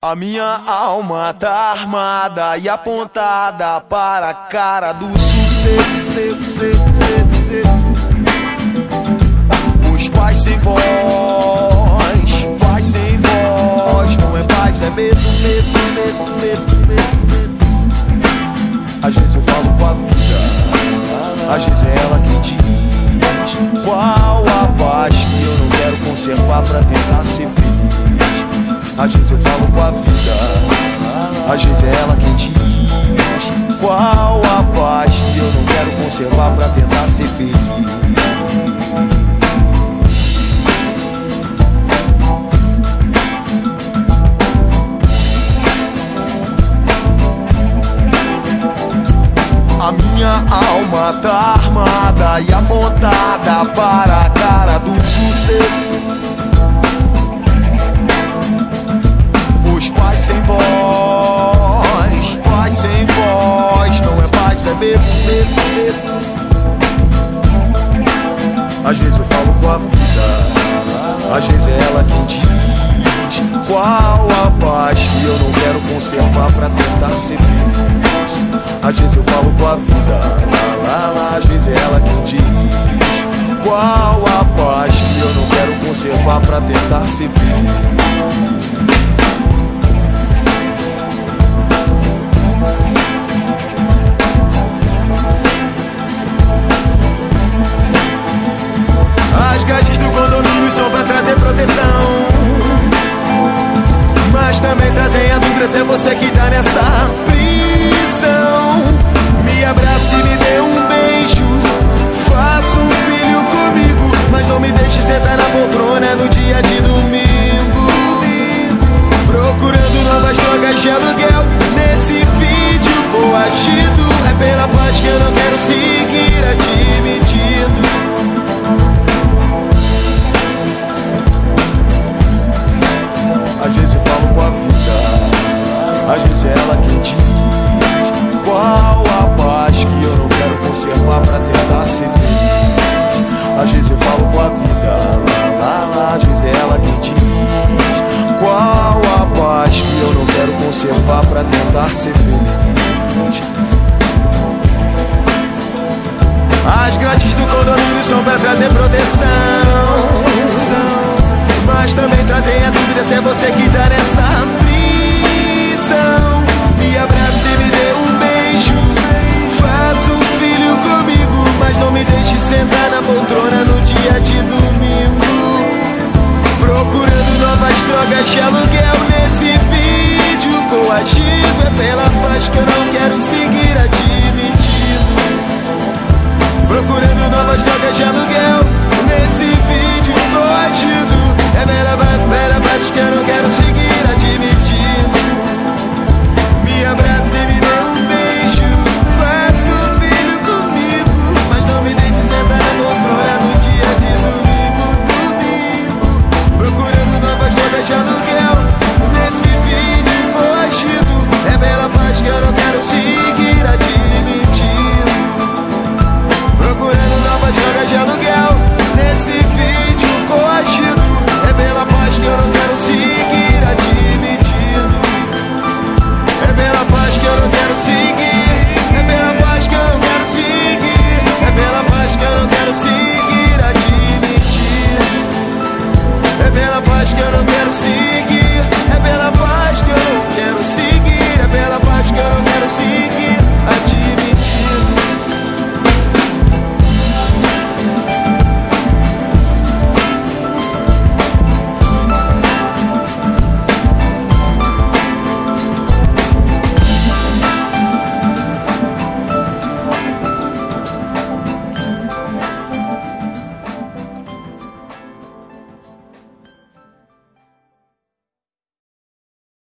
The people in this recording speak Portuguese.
A minha alma tá armada e apontada para a cara do sucesso. Os pais sem voz, paz sem voz. Não é paz, é medo, medo, medo, medo, medo. Às vezes eu falo com a vida, às vezes é ela quem diz qual a paz que eu não quero conservar pra tentar ser feliz. Às vezes eu falo com a vida, às vezes é ela quem diz qual a paz que eu não quero conservar pra tentar ser feliz. A minha alma tá armada e apontada para a cara do sucesso. Os pais sem voz, pais sem voz. Não é paz, é medo, medo, medo. Às vezes eu falo com a vida, às vezes é ela quem diz qual a paz que eu não quero conservar pra tentar ser feliz. Às vezes eu falo com a vida, às vezes é ela quem diz qual a paz que eu não quero conservar pra tentar ser feliz. As grades do condomínio são pra trazer proteção, mas também trazem a dúvida se é você que tá nessa prisão. Me abrace e me dê um beijo, faça um filho comigo, mas não me deixe sentar na poltrona no dia de domingo, procurando novas drogas de aluguel nesse vídeo coagido. É pela paz que eu não quero seguir admitindo. Às vezes eu falo com a vida, às vezes é ela quem diz qual a paz que eu não quero conservar pra tentar ser feliz. Às vezes eu falo com a vida, às vezes é ela quem diz qual a paz que eu não quero conservar pra tentar ser feliz. As grades do condomínio são pra trazer proteção, mas também trazem a dúvida se é você que tá nessa